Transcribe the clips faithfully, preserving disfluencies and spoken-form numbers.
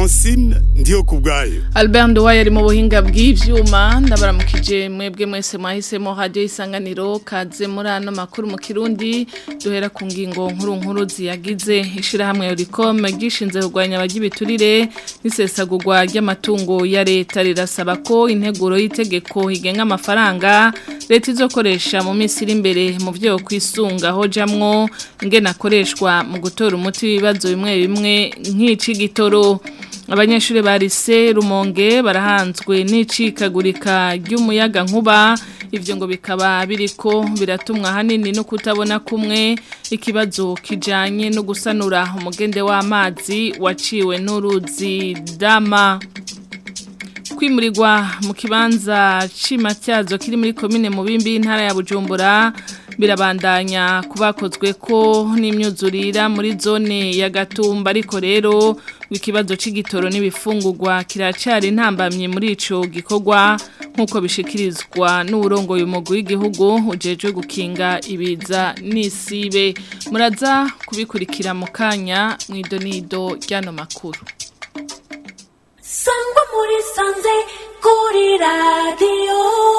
Francine ndiyo kubgayo. Albert Nduwaye ari mu buhinga bw'ivyuma ndabaramukije mwebwe mwese mwahisemo radio Isanganiro kaze muri ano makuru mu Kirundi duhera ku ngingo nkuru nkuru ziyagize ishira hamwe Yoricom gishinze kugwanya abagibiturire n'isesagurwa ry'amatungo ya leta rirasaba ko integuro y'itegeko higenga amafaranga leta izokoresha mu minsi iri imbere mu byo kwisunga hojamwo ingena akoreshwa mu gutora umuti w'ibibazo bimwe bimwe nk'ici gitoro. Abanyeshuri barise Rumonge barahanzwe n'icikagurika ry'umuyaga nkuba ivyo ngo bikaba biriko biratumwa hanini no kutabona kumwe ikibazo kijanye no gusanura umugende w'amazi waciwe n'uruzi Dama. Kwimurirwa mu kibanza cimatyazo kiri muri komine Mubimbi intara ya Bujumbura birabandanya kubakozwe ko n'imyuzurira muri zone ya Gatumba ariko rero ikibazo c'igitoro n'ibifungurwa kiracari ntambamye muri ico gikorwa nkuko bishikirizwa n'uburongo y'umugwi w'igihugu ujejwe gukinga ibiza n'isibe. Muraza kubikurikira mu kanya mw'idonido ryano makuru. Sangwa muri sanze kuri radio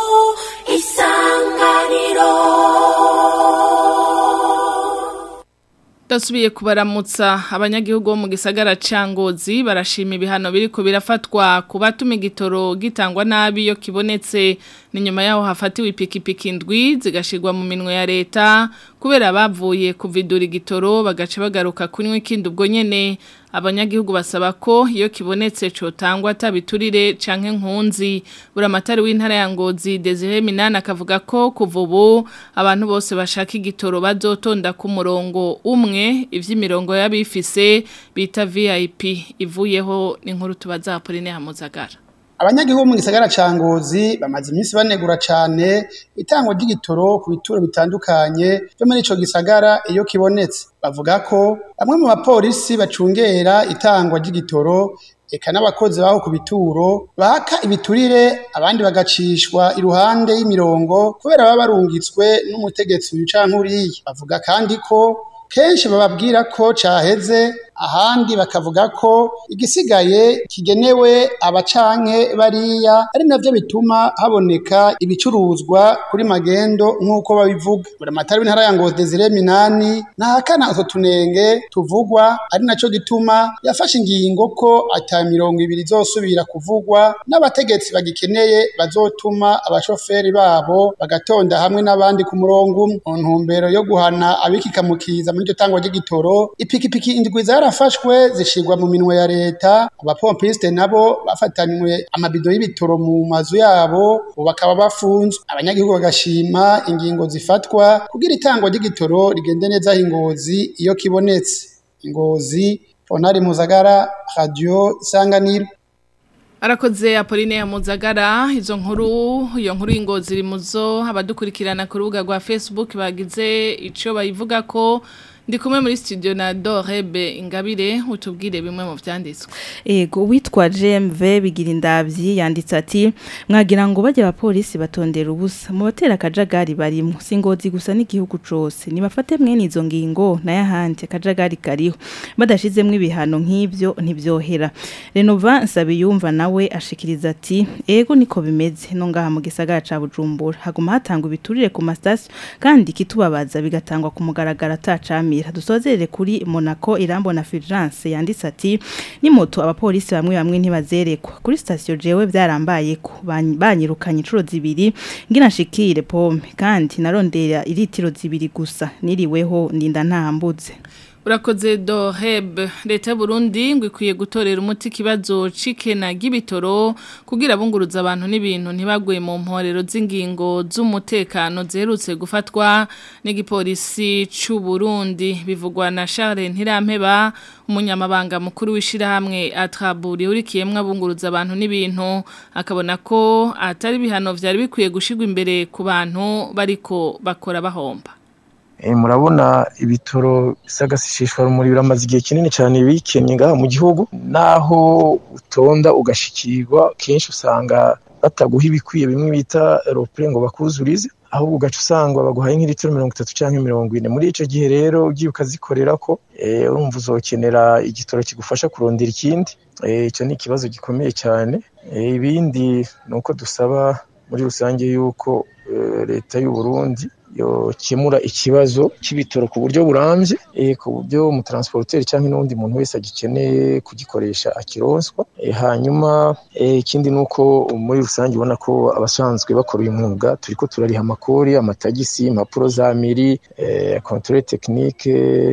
Isanganiro. Dasubiye kubaramutsa abanyagihugu bo mu gisagara ca Ngozi barashima ibihano biriko birafatwa kubatuma igitoro gitangwa nabi yo kibonetse ni nyuma yaho hafatiwe ipikipiki indwi zigashirwa mu minwe ya leta kubera bavuye kuvidura igitoro bagaca bagaruka kunywa ikindi ubwo nyene. Abanyagihugu basaba ko iyo kibonetse cotangwa tabiturire canke nkunzi. Buramatari w'intara ya Ngozi Desire Minana akavuga ko kuva ubu abantu bose bashaka igitoro bazotonda ku murongo umwe ivy'imirongo y'abifise bita V I P ivuyeho n'inkuru tubaza Apolline Hamuzagara. Abanyagihugu mu gisagara ca Ngozi bamaze iminsi banegura cane itangwa ry'igitoro ku bituro bitandukanye byo muri ico gisagara iyo kibonetse. Bavuga ko bamwe mu bapolisi bacungera itangwa ry'igitoro eka n'abakozi baho ku bituro baka ibiturire abandi bagacishwa iruhande y'imirongo kubera baba barungitswe n'umutegetsi w'icankuriye. Bavuga kandi ko kenshi bababwira ko caheze ahandi bakavuga ko igisigaye kigenewe abacanke bariya ari navyo bituma haboneka ibicuruzwa kuri magendo nk'uko babivuga. Buramatari w'intara ya Ngozi Desire Minani ntahakana utwo tunenge tuvugwa ari naco gituma yafashe ingingo ko ata mirongo ibiri izosubira kuvugwa n'abategetsi bagikeneye bazotuma abashoferi babo bagatonda hamwe n'abandi ku murongo umwe. Mu ntumbero yo guhana abikikamukiza muri iryo tangwa ry'igitoro ipikipiki indwi zarafashwe zishirwa mu minwe ya leta. Abapompiste nabo bafatanywe amabido y'ibitoro mu mazu yabo bakaba bafunzwe. Abanyagihugu bagashima ingingo zifatwa kugira itangwa ry'igitoro rigende neza Ingozi iyo kibonetse. Ingozi Ponari Muzagara Radio Isanganiro. Arakoze Apolline Hamuzagara. Izo nkuru iyo nkuru y'Ingozi iri muzo abadukurikirana ku rubuga rwa Facebook bagize ico bayivuga ko. Ndi kumwe muri studio na Dorebe Ingabire utubwire bimwe mu vyanditswe. Ego witwa J M V bigira indavyi yanditse ati mwagira ngo bajye abapolisi batondera ubusa mu batera kajagari barimo singozi gusa n'igihugu cose nibafate mwene izo ngingo na yahandi kajagari kariho badashizemwe ibihano nk'ivyo ntibyohera. Renova Nsabiyumva nawe ashikiriza ati ego niko bimeze no ngaha mu gisagara ca Bujumbura haguma hatangwa ibiturire ku mastation kandi kitubabaza bigatangwa ku mugaragara atacami. Dusozerere kuri Monaco Irambo na Fulgence yanditse ati ni moto abapolisi bamwe bamwe ntibazerekwa kuri station jewe byarambaye ko banyirukanye incuro zibiri ngina shikire pome kandi narondera iritiro zibiri gusa niriweho ndinda ntambuze. Urakoze Doheb. Leta y'u Burundi ngo ikwiye gutorera umuti kibazo cikena gibitoro kugira bunguruza abantu n'ibintu ntibagwe mu mporero z'ingingo z'umutekano zerutse gufatwa n'igipolisi c'u Burundi bivugwa na Charles Ntirampeba umunyamabanga mukuru wishira hamwe atraburi urikiyemwe abunguruza abantu n'ibintu akabona ko atari bihano vyari bikwiye gushigwa imbere ku bantu bariko bakora bahomba. E, murabona ibitoro sagasishishwa rumuri biramaze igihe kinini cyane bikenye ngaha mu gihugu naho utonda ugashikirwa kenshi usanga bataguha ibikwiye bimwe bita ropre ngo bakuzurize ahubwo ugaca usanga baguhaye nk'ilitiro mirongo itatu canke mirongo ine. Muri ico gihe rero ugiye ukazikorerako eh urumva uzokenera igitoro kigufasha kurondera ikindi. Eh ico ni ikibazo gikomeye cyane. Eh ibindi nuko dusaba muri rusange yuko leta y'u Burundi yo kimura ikibazo cy'ibitoro ku buryo burambye e ku buryo mu transporteur cyangwa n'undi muntu wese agikeneye kugikoresha akironswa. E, hanyuma ikindi e, nuko muri rusange ubona ko abasanzwe bakora uyu mwuga turiko turariha amakori, amatagisi, impapuro za miri, e, contrôle technique,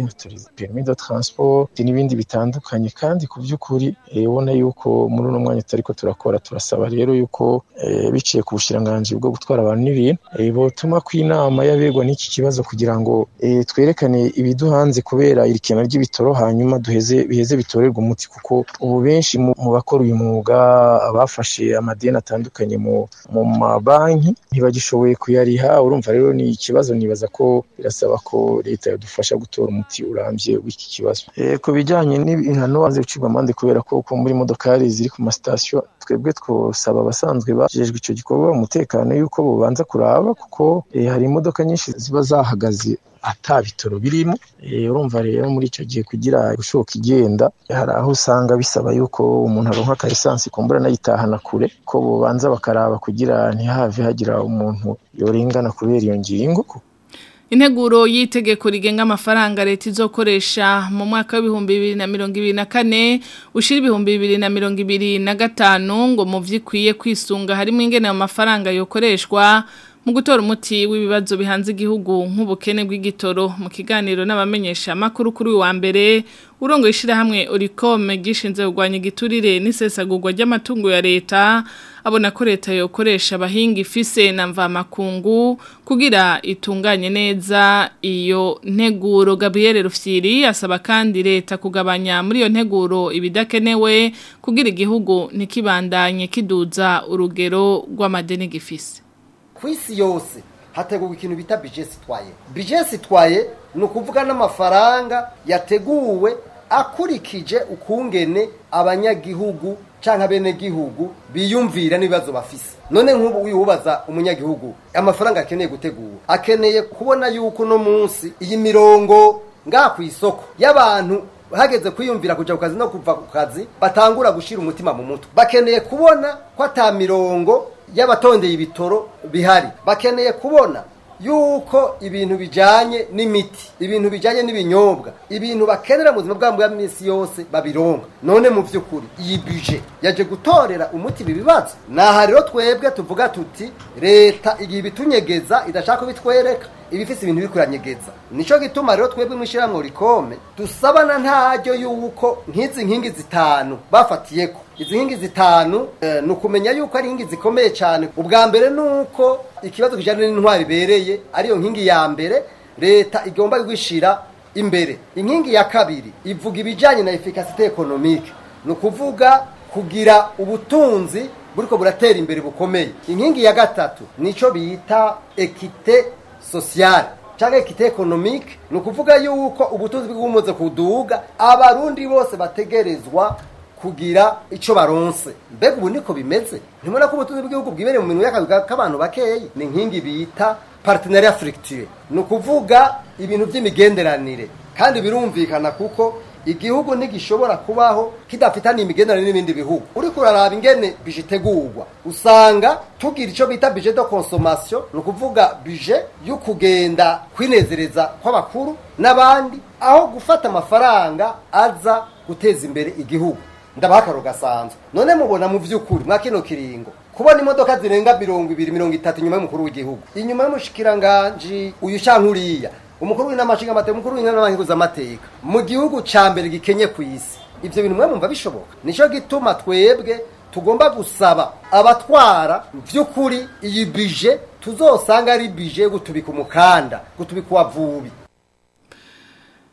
permis de transport n'ibindi bitandukanye, kandi ku by'ukuri ubona e, yuko muri uno mwanya tariko turakora. Turasaba rero yuko e, biciye ku bushiranganje bwo gutwara abantu n'ibintu e, botuma kw'inama yabegwa n'iki kibazo kugira ngo e, twerekane ibiduhanze kubera irikena ry'ibitoro, hanyuma duheze biheze bitorerwa umuti, kuko ubu benshi mu bakora uyu mwuga abafashe amadeni atandukanye mu mu mabanki ntibagishoboye kuyariha. Urumva rero ni ikibazo, nibaza ko birasaba ko leta yadufasha gutora umuti urambye w'iki kibazo. E, ku bijyanye n'ibihano aze gucibwa amande kubera ko ko muri modokari ziri ku masitasiyo, twebwe twosaba abasanzwe bajejwe ico gikorwa umutekano yuko bobanza kuraba, kuko e, hari imodoka nyinshi ziba zahagaze ata bitoro birimo. E, urumva rero muri ico gihe kugira gushoka igenda hari aho usanga bisaba yuko umuntu aronka ka essence kumbura nayitahana kure, ko bobanza bakaraba kugira ntihave hagira umuntu yorengana kubera iyo ngingo. Integuro y'itegeko rigenga amafaranga leta izokoresha mu mwaka w'ibihumbi bibiri na mirongo ibiri na kane ushira ibihumbi bibiri na mirongo ibiri na gatanu ngo mu vyikwiye kwisunga harimo ingene amafaranga yokoreshwa mu gutora umuti w'ibibazo bihanze igihugu nk'ubukene bw'igitoro. Mu kiganiro n'abamenyesha makuru kuri wa mbere urongo ishira hamwe Oricome gishinze kugwanya igiturire n'isesagurwa ry'amatungo ya leta, abona ko leta yokoresha abahinga ifise na mva makungu kugira itunganye neza iyo nteguro. Gabriel Rufyiri asaba kandi leta kugabanya muri iyo nteguro ibidakenewe kugira igihugu ntikibandanye kiduza urugero rw'amadeni gifise. Kwisi yose hategurwa ikintu bita budget citoyen. Budget citoyen no kuvuga n'amafaranga yateguwe akurikije ukungene abanyagihugu canka bene gihugu biyumvira n'ibibazo bafise. None nk'ubu wihubaza umunyagihugu amafaranga akeneye gutegura, akeneye kubona yuko no munsi iyi mirongo nga ku isoko y'abantu hageze kwiyumvira kuja ku kazi no kuva ku kazi batangura gushira umutima mu mutwe. Bakeneye kubona ko ata mirongo y'abatondeye ibitoro bihari. Bakeneye kubona yuko ibintu bijanye n'imiti, ibintu bijanye n'ibinyobwa, ibintu bakenera mu buzima bwabo bwa minsi yose babironka. None mu vy'ukuri iyi budget yaje gutorera umuti bibibazo. Naha rero twebwe tuvuga tuti leta igiye bitunyegeza idashaka bitwereka ibifise ibintu bikuranyegeza. Nico gituma rero twebwe mwishiramwe Oricome dusabana ntaryo yuko nkizi nkingi zitanu bafatiyeko. Izi nkingi zitanu e, nukumenya yuko ari nkingi zikomeye cyane. Ubwa mbere nuko ikibazo kijanye n'intwari bereye ariyo nkingi ya mbere leta igomba gwishira imbere. Inkingi ya kabiri ivuga ibijanye na efficacité économique, nukuvuga kugira ubutunzi buriko buratera imbere bukomeye. Inkingi ya gatatu nico bita équité sociale cyangwa équité économique, nukuvuga yuko ubutunzi bw'umuze kuduga abarundi bose bategerezwa kugira ico baronse. Mbega ubu niko bimeze? Ntimubona ko ubutunzi bw'igihugu bwibere mu minwe y'akabiga k'abantu bakeyi? Ni nkingi bita partenariat fructueux, nukuvuga ibintu by'imigenderanire. Kandi birumvikana kuko igihugu ntigishobora kubaho kidafitanye imigenderanire n'ibindi bihugu. Uri kuraraba ingene bijitegurwa usanga tugira ico bita budget de consommation, nukuvuga budget yo kugenda kwinezereza kw'abakuru n'abandi, aho gufata amafaranga aza guteza imbere igihugu. Ndabakaro gasanzwe. None mubona mu vy'ukuri mwa kino kiringo kubona imodoka zirenga mirongo ibiri mirongo itatu nyuma y'umukuru w'igihugu, inyuma y'umushikiranganje uyu cankuriya, umukuru w'inamashinga amateka, umukuru w'inamankiruza amateka mu gihugu ca mbere gikenye ku isi. Ivyo bintu mwe mumva bishoboka? Nico gituma twebwe tugomba gusaba abatwara vy'ukuri iyi budget tuzosanga ari budget gutubika umukanda, gutubika wavubi.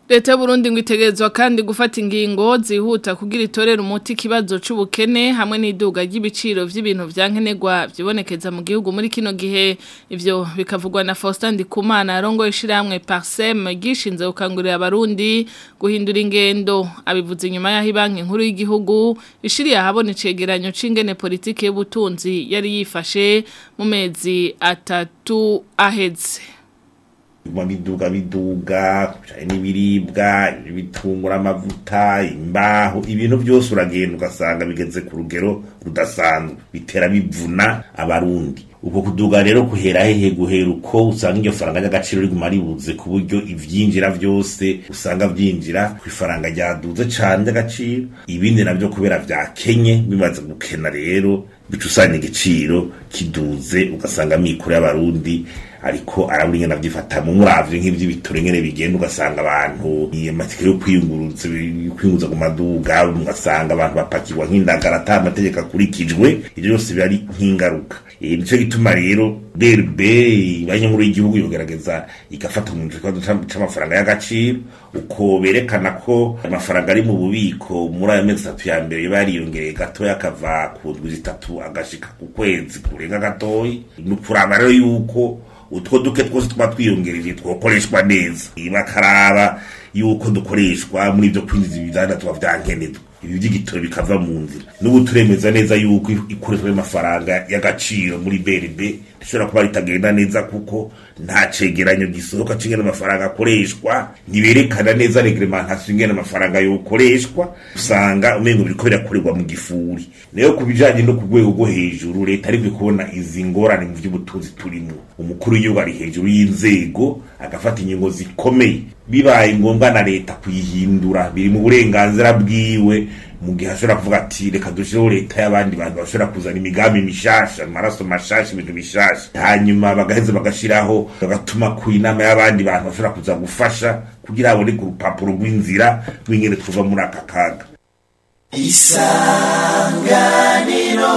Leta y'Uburundi ngo itegerezwa kandi gufata ingingo zihuta kugira itorera umuti kibazo c'ubukene hamwe n'iduga ry'ibiciro vy'ibintu vyankenerwa vyibonekeza mu gihugu muri kino gihe. Ivyo bikavugwa na Faustin Ndikumana arongo ishiramwe Parsem gishinze gukangurira abarundi guhindura ingendo. Abivuze inyuma yaho banki nkuru y'igihugu ishiriye ahabona icegeranyo c'ingene politike y'ubutunzi yari yifashe mu mezi atatu aheze. Biduga biduga n'ibiribwa bitungura amavuta imbaho ibintu byose uragenda ugasanga bigeze ku rugero rudasanzwe bitera bivuna abarundi. Uko kuduga rero kuhera hehe guhera uko usanga iryo faranga y'agaciro riguma ribuze ku buryo ivyinjira byose usanga vyinjira ku ifaranga ryaduze cyane y'agaciro, ibindi nabyo kubera vyakenye bimaze gukena rero bicusanya igiciro kiduze ugasanga mikuru y'abarundi ariko araburi ngena vyifata mu muravye nk'ivyo bitore ngene bigenda ugasanga abantu amatike yo kwiyunguruza kwiyunguruza ku maduga ugasanga abantu bapakirwa nk'indagara ata amategeko akurikijwe ibyo byose bari nk'ingaruka. E, nico gituma rero D R B banye muri igihugu yogerageza igafata mu kibazo c'amafaranga y'agaciro uko berekana ko amafaranga ari mu bubiko muri ayo mezi atatu ya mbere bariyongereye gato yakava ku ndwi zitatu agashika ku kwezi kurenga gatoyi n'ukuraba rero yuko utwo duke twose twa twiyongereje twokoreshwa neza bakaraba yuko dukoreshwa muri byo kwinjiza ibidanda tuba vyankenedwa ibi by'igitoro bikava mu nzira n'ubu turemeza neza yuko ikoreshwa y'amafaranga y'agaciro muri B R B rishobora kuba ritagenda neza kuko nta cegeranyo gisohoka cingena amafaranga akoreshwa niberekana neza reglementation ingena amafaranga yokoreshwa usanga umengo biriko birakorerwa mu gifuri. Rero kubijanye no kugwego go hejuru leta ari kubona izi ngorane mu by'ubutunzi turimo umukuru w'igihugu ari hejuru y'inzego agafata ingingo zikomeye bibaye ngombwa na leta kuyihindura biri mu burenganzira bwiwe mu gihe ashobora kuvuga ati reka dushireho leta y'abandi bantu bashobora kuzana imigambi mishasha amaraso mashasha ibintu bishasha hanyuma bagaheza bagashiraho bagatuma ku inama y'abandi bantu bashobora kuza gufasha kugira abone ku rupapuro rw'inzira rw'ingene tuva muri aka kaga. Isanganiro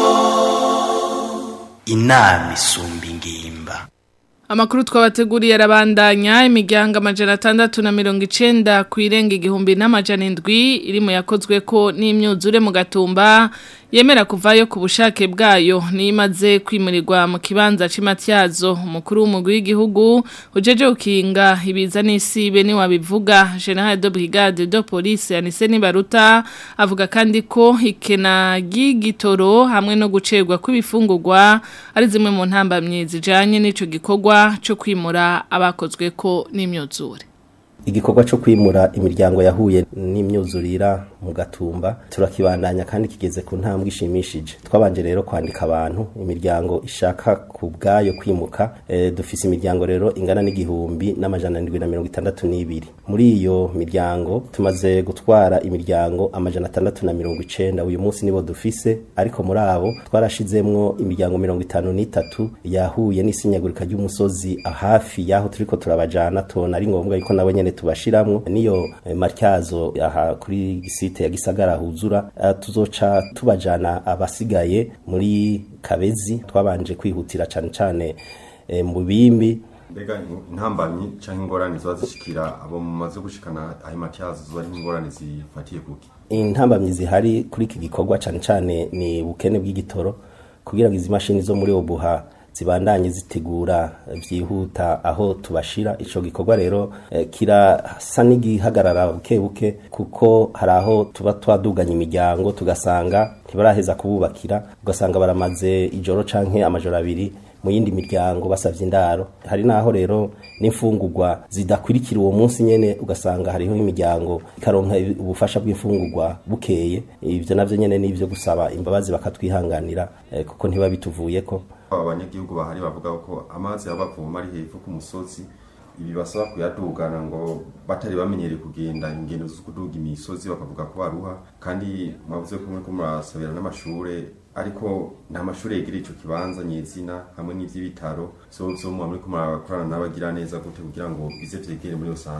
inama isumba ingimba. Amakuru twabateguriye arabandanya imiryango amajana atandatu na mirongo icenda kwirenga igihumbi n'amajana indwi irimo yakozwe ko n'imyuzure mu Gatumba yemera kuvayo ku bushake bwayo nimaze kwimurirwa mu kibanza c'imatyazo umukuru w'umugwi w'igihugu ujeje ukinga ibiza n'isibe ni wabivuga General de Brigade de Police Anise Nibaruta avuga kandi ko ikena gigitoro hamwe no gucerwa kw'ibifungurwa ari zimwe mu ntambamye zijanye n'ico gikorwa cyo kwimura abakozwe ko n'imyuzure. Igikorwa cyo kwimura imiryango yahuye n'imyuzurira mu Gatumba turakibandanya kandi kigeze ku ntambwe ishimishije. Twabanje rero kwandika abantu imiryango ishaka kubgayo kwimuka e, dufise imiryango rero ingana n'igihumbi n'amajana ndwi na mirongo itandatu n'ibiri. Muri iyo miryango tumaze gutwara imiryango amajana atandatu na mirongo icenda uyu munsi nibo dufise ariko muri abo twarashizemwo imiryango mirongo itanu n'itatu yahuye n'isinyagurika ry'umusozi hafi yaho turiko turabajana tona ari ngombwa yuko nabo nyene tubashiramwo niyo eh, matyazo aha kuri gisite ya Gisagara huzura uh, tuzoca tubajana abasigaye muri Kabezi twabanje kwihutira cyane cyane eh, mu bimbi. Bega intambamyi canke ingorane zibazishikira abo mumaze gushikana aho matyazo zo ingorane zifatiye kuki. Intambamyi zihari kuri iki gikorwa cyane cyane ni bukene bw'igitoro kugira ngo izi mashini zo muri Obuha zibandanye zitegura vyihuta aho tubashira. Ico gikorwa rero eh, kirasa n'igihagarara buke buke kuko haraho tuba twaduganya imiryango tugasanga ntibaraheza kububakira ugasanga baramaze ijoro canke amajoro abiri mu yindi miryango basavye indaro. Hari naho rero n'imfungurwa zidakurikira uwo munsi nyene ugasanga hariho imiryango ikaronka ubufasha bw'imfungurwa bukeye. Ivyo navyo nyene nivyo gusaba imbabazi bakatwihanganira eh, kuko ntiba bituvuyeko. Abanyagihugu bahari bavuga ko amazi yabavoma ari hepfo ku musozi ibi basaba kuyadugana ngo batari bamenyere kugenda ingendo zo kuduga imisozi bakavuga ko baruha kandi mwavuze ko muri kumurasabira n'amashure ariko nta mashure yegereye ico kibanza nyezina hamwe n'ivy'ibitaro so so muri kumurakorana n'abagira neza gute kugira ngo bize vyegere muri yo centre.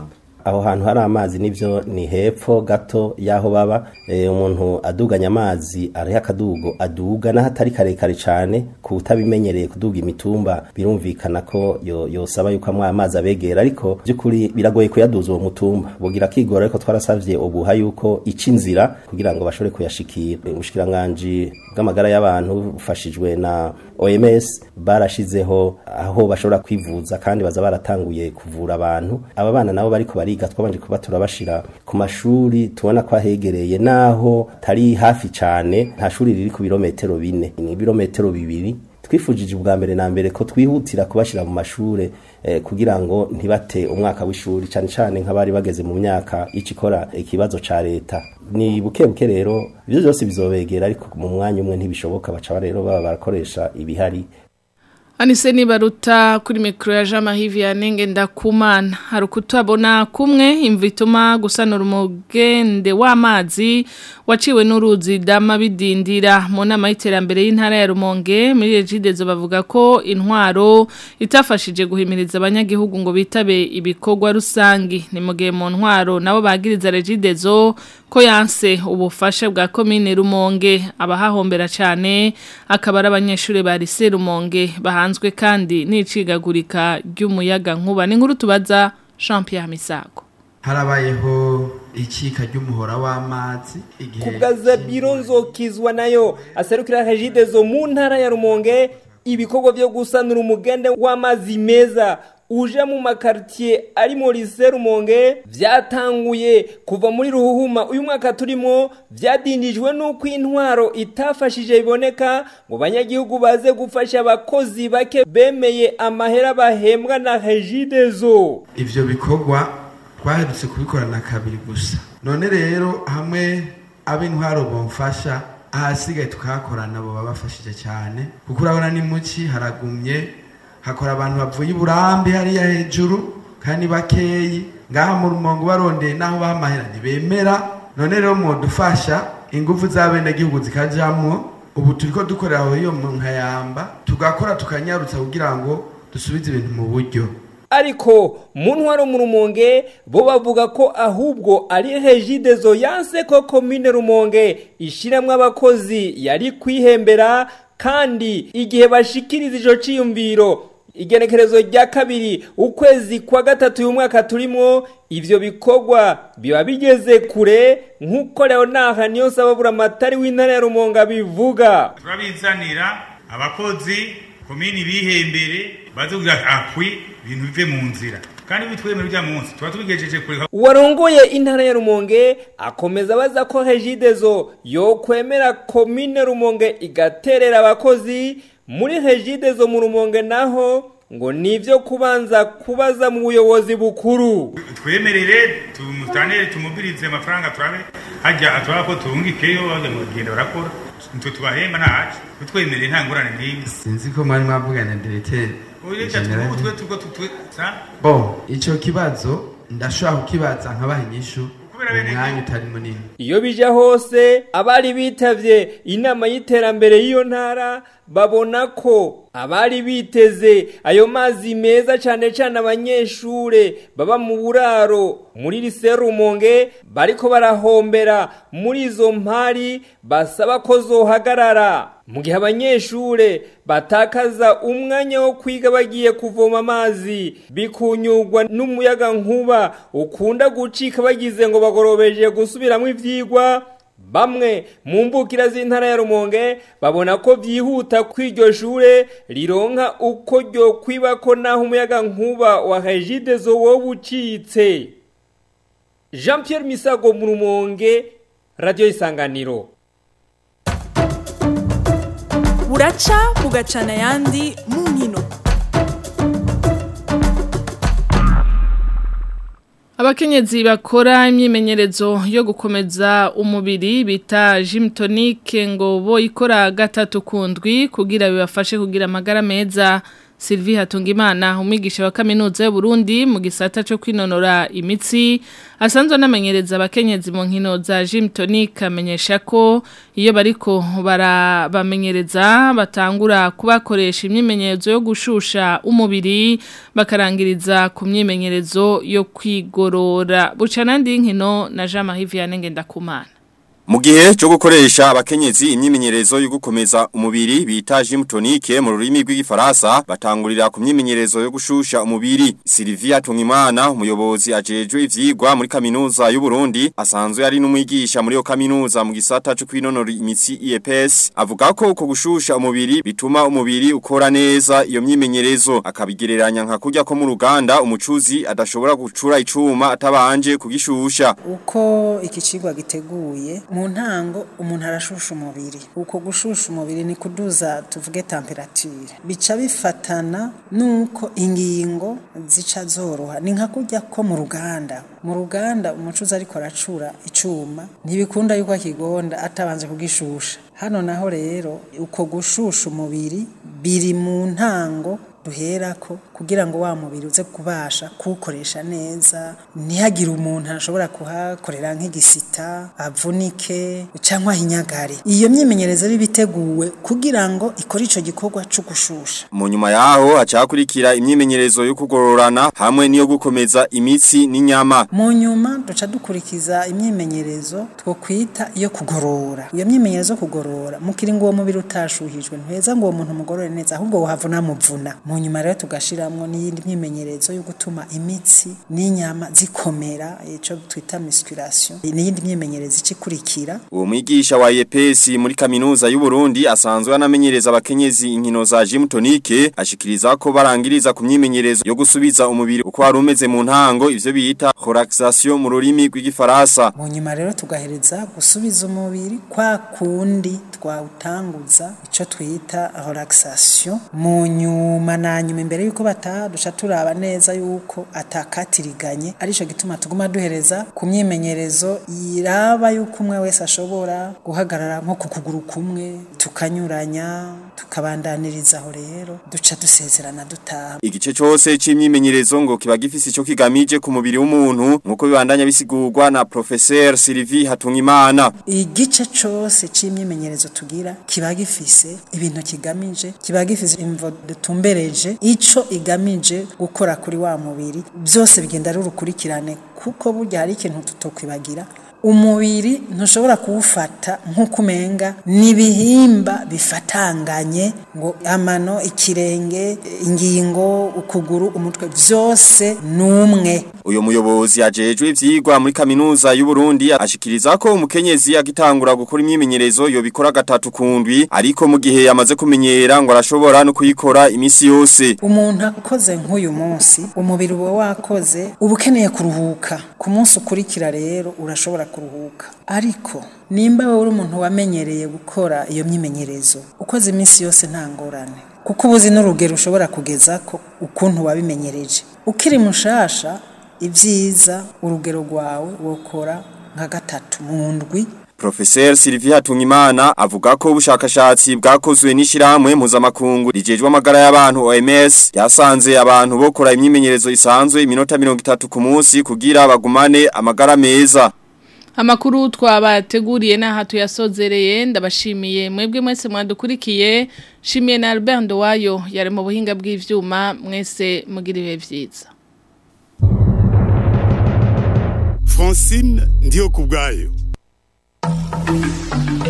aho hantu hari amazi nivyo ni hepfo gato yaho baba e, umuntu aduganya amazi ari akadugo aduga na hatari karekare cyane kutabimenyereye kuduga imitumba birumvikana ko yo yosaba yuko amwa amazi abegera ariko byukuri biragoye kuyaduza uwo mutumba bogira kigora ariko twarasavye ubuha yuko icinzira kugira ngo bashobore kuyashikira ubushikiranganje bw'amagara y'abantu bufashijwe na O M S barashizeho aho bashobora kwivuza kandi baza baratanguye kuvura abantu aba bana nabo bariko bariga twabanje kuba turabashira ku mashuri tubona ko ahegereye naho tari hafi cyane nta shuri riri ku birometero bine ni birometero bibiri twifujije ubwa mbere na mbere ko twihutira kubashira mu mashure eh, kugira ngo ntibate umwaka w'ishuri cyane cyane nk'abari bageze mu myaka ikikora ikibazo ca leta ni buke buke rero ibyo byose bizobegera ariko mu mwanya umwe ntibishoboka baca rero baba barakoresha ibihari. Anise ni baruta kuri mikro ya Jean Marie Vianney Ndakumana harukutabona kumwe imvituma gusanura umugende w'amazi waciwe n'uruzi dama bidindira mu nama y'iterambere y'intara ya Rumonge muri Regidezo bavuga ko intwaro itafashije guhimiriza abanyagihugu ngo bitabe ibikorwa rusangi ni mugihe mu ntwaro nabo bagiriza Regidezo ko yanse ubufasha bwa commune Rumonge abahahombera cyane akabara abanyeshuri bari se Rumonge bahanzwe kandi n'icigagurika ry'umuyaga nkuba ni nkuru tubaza Jean Pierre Misago harabayeho ikika ry'umuhora w'amazi kugaza bironzo kizwa nayo aserukira Regidezo mu ntara ya Rumonge ibikorwa byo gusanura umugende w'amazi meza uje mu makartier ari mu lycée Rumonge vyatanguye kuva muri ruhuhuma uyu mwaka turimo vyadindijwe nuko intwaro itafashije biboneka ngo banyagihugu baze gufasha abakozi bake bemeye amahera bahembwa na Regidezo. Ivyo bikorwa twaherutse kubikorana kabiri gusa none rero hamwe ab'intwaro bomfasha ahasigaye tukakorana bo babafashije cyane kuko urabona ni muki haragumye hakora abantu bavuye iburambi hariya hejuru kandi bakeyi ngaha mu Rumonge barondeye naho bamahera ntibemera none rero mu dufasha ingufu z'abene gihugu zikajamwo ubu turiko dukorera aho iyo mu nkayamba tugakora tukanyarutsa kugira ngo dusubize ibintu mu buryo ariko mu ntwaro mu Rumonge bo bavuga ko ahubwo ari Regidezo yanse ko commune Rumonge ishiramwe abakozi yari kwihembera kandi igihe bashikiriza ijo ciyumviro igenekerezo rya kabiri ukwezi kwa gatatu uyu mwaka turimo ivyo bikorwa biba bigeze kure nk'uko Leonard Niyonsaba buramatari w'intara ya Rumonge bivuga turabizanira abakozi komini bihembere bazugira akwi ibintu bive mu nzira kandi bitwemera bya munsi tuba tubigejeje kure. Warongoye intara ya Rumonge akomeza baza ko Regidezo yo kwemera komine Rumonge igaterera abakozi muri Regidezo mu Rumonge naho ngo nivyo kubanza kubaza mu buyobozi bukuru twemerere tumutanere tumubirize amafaranga turabe hajya atwara ko turungikeyo baje mu genda barakora nitwe tubahemba ntaje twemerere nta ngorane n'imwe sinzi ko mwari mwavugana directeur oye cyatuko twe tuko tutwe sa bo ico kibazo ndashaka kukibaza nkabaha inyishu umwanya utari munini. Iyo bija hose abari bitavye inama y'iterambere y'iyo ntara babona ko abari biteze ayo mazi meza cyane cyane abanyeshure baba mu buraro muri lycée Rumonge bariko barahombera muri izo mpari basaba ko zohagarara mu gihe abanyeshure batakaza umwanya wo kwiga bagiye kuvoma amazi bikunyugwa n'umuyaga nkuba ukunda gucika bagize ngo bagorobeje gusubiramo ivyigwa. Bamwe mu mbukira z'intara ya Rumonge babona ko byihuta kw'iryo shure rironka uko ryo kwibako naho umuyaga nkuba wa Regidezo wo bucitse. Jean Pierre Misago mu Rumonge, Radio Isanganiro. Buraca bugacana yandi mu nkino. Abakenyezi bakora imyimenyerezo yo gukomeza umubiri bita gym tonic ngo bo ikora gatatu kundwi kugira bibafashe kugira amagara meza Sylvie Hatungimana umwigisha wa kaminuza y'u Burundi mu gisata cyo kwinonora imitsi asanzwe anamenyereza abakenyezi mu nkino za gym tonic amenyesha ko iyo bariko barabamenyereza batangura kubakoresha imyimenyerezo yo gushusha umubiri bakarangiriza ku myimenyerezo yo kwigorora bucana ndi nkino na Jean Marie Vianney Ngendakumana. Mu gihe cyo gukoresha abakenyezi imyimenyerezo yo gukomeza umubiri bita gym tonique mu rurimi rw'igifaransa batangurira ku myimenyerezo yo gushusha umubiri. Sylvia Tungimana umuyobozi ajejwe ivyigwa muri kaminuza y'u Burundi asanzwe ari n'umwigisha muri yo kaminuza mu gisata cyo kwinonora imitsi I E P S avuga ko uko gushusha umubiri bituma umubiri ukora neza iyo myimenyerezo akabigereranya nka kurya ko mu ruganda umucuzi adashobora gucura icuma atabanje kugishusha. Uko iki cigwa giteguye mu ntango umuntu arashusha umubiri uko gushusha umubiri ni kuduza tuvuge temperature bica bifatana nuko ingingo zica zoroha ni nka kujya ko mu ruganda mu ruganda umucuzi ariko aracura icuma ntibikunda yuko akigonda atabanze kugishusha hano naho rero uko gushusha umubiri biri mu ntango duherako kugira ngo wa mubiri uze kubasha kukoresha neza ntihagire umuntu ashobora kuhakorera nk'igisita avunike cyangwa hinyagare iyo myimenyereze bibiteguwe kugira ngo ikore ico gikorwa cyo gushusha. Mu nyuma yaho hacakurikira imyimenyerezo yo kugororana hamwe niyo gukomeza imitsi n'inyama. Mu nyuma duca dukurikiza imyimenyerezo two kwita iyo kugorora iyo myimenyerezo kugorora mukiringo uwo mubiri utashuhijwe ntweza ngo uwo muntu mugorore neza ahubwo wohavuna muvuna. Mu nyuma rero tugashiramwo n'iyindi myimenyerezo yo gutuma imitsi n'inyama zikomera ico twita musculation n'iyindi myimenyerezo ikurikira. Uwo mwigisha wa I E P S muri kaminuza y'u Burundi asanzwe anamenyereza abakenyezi inkino za gym tonique ashikiriza ko barangiriza ku myimenyerezo yo gusubiza umubiri uko wari umeze mu ntango ivyo bita relaxation mu rurimi rw'igifaransa. Mu nyuma rero tugahereza gusubiza umubiri kwa kundi twawutanguza ico twita relaxation mu nyuma na nyuma imbere yuko bataha duca turaba neza yuko atakatiriganye arico gituma tuguma duhereza ku myimenyerezo iraba yuko umwe wese ashobora guhagarara nko ku kuguru kumwe tukanyuranya tukabandaniriza aho rero duca dusezerana dutaha. Igice cyose c'imyimenyerezo ngo kiba gifise ico kigamije ku mubiri w'umuntu nkuko bibandanya bisigurwa na Professeur Sylvie Hatungimana. Igice cyose c'imyimenyerezo tugira kiba gifise ibintu kigamije kiba gifise imvo dutumbereje ico igamije gukora kuri wa mubiri byose bigenda ari urukurikirane kuko burya hari ikintu tutokwibagira umubiri ntushobora kuwufata nk'uko umenga n'ibihimba bifatanganye ngo amano ikirenge ingingo ukuguru umutwe byose numwe. Uyo muyobozi ajejwe ivyigwa muri kaminuza y'u Burundi ashikiriza ko umukenyezi agitangura gukora imyimenyerezo yo bikora gatatu kundwi ariko mu gihe yamaze kumenyera ngo arashobora no kuyikora imisi yose. Umuntu akoze nk'uyu munsi umubiri uba wakoze ubukeneye kuruhuka ku munsi ukurikira rero urashobora kuruhuka ariko nimba wowe uri umuntu wamenyereye gukora iyo myimenyerezo ukoze iminsi yose nta ngorane kuko ubuzi n'urugero ushobora kugeza ko ukuntu wabimenyereje ukiri mushasha ibyiza urugero rwawe wokora nka gatatu mu ndwi. Professeur Sylvia Tungimana avuga ko ubushakashatsi bwakozwe n'ishiramwe mpuzamakungu rijejwe amagara y'abantu O M S yasanze abantu bokora imyimenyerezo isanzwe iminota mirongo itatu ku munsi kugira bagumane amagara meza. Amakuru twabateguriye naha tuyasozereye ndabashimiye mwebwe mwese mwadukurikiye shimiye na Albert Ndowayo yari mu buhinga bw'ivyuma mwese mugira ibihe vyiza. Francine ndiyo kubgayo. Thank you.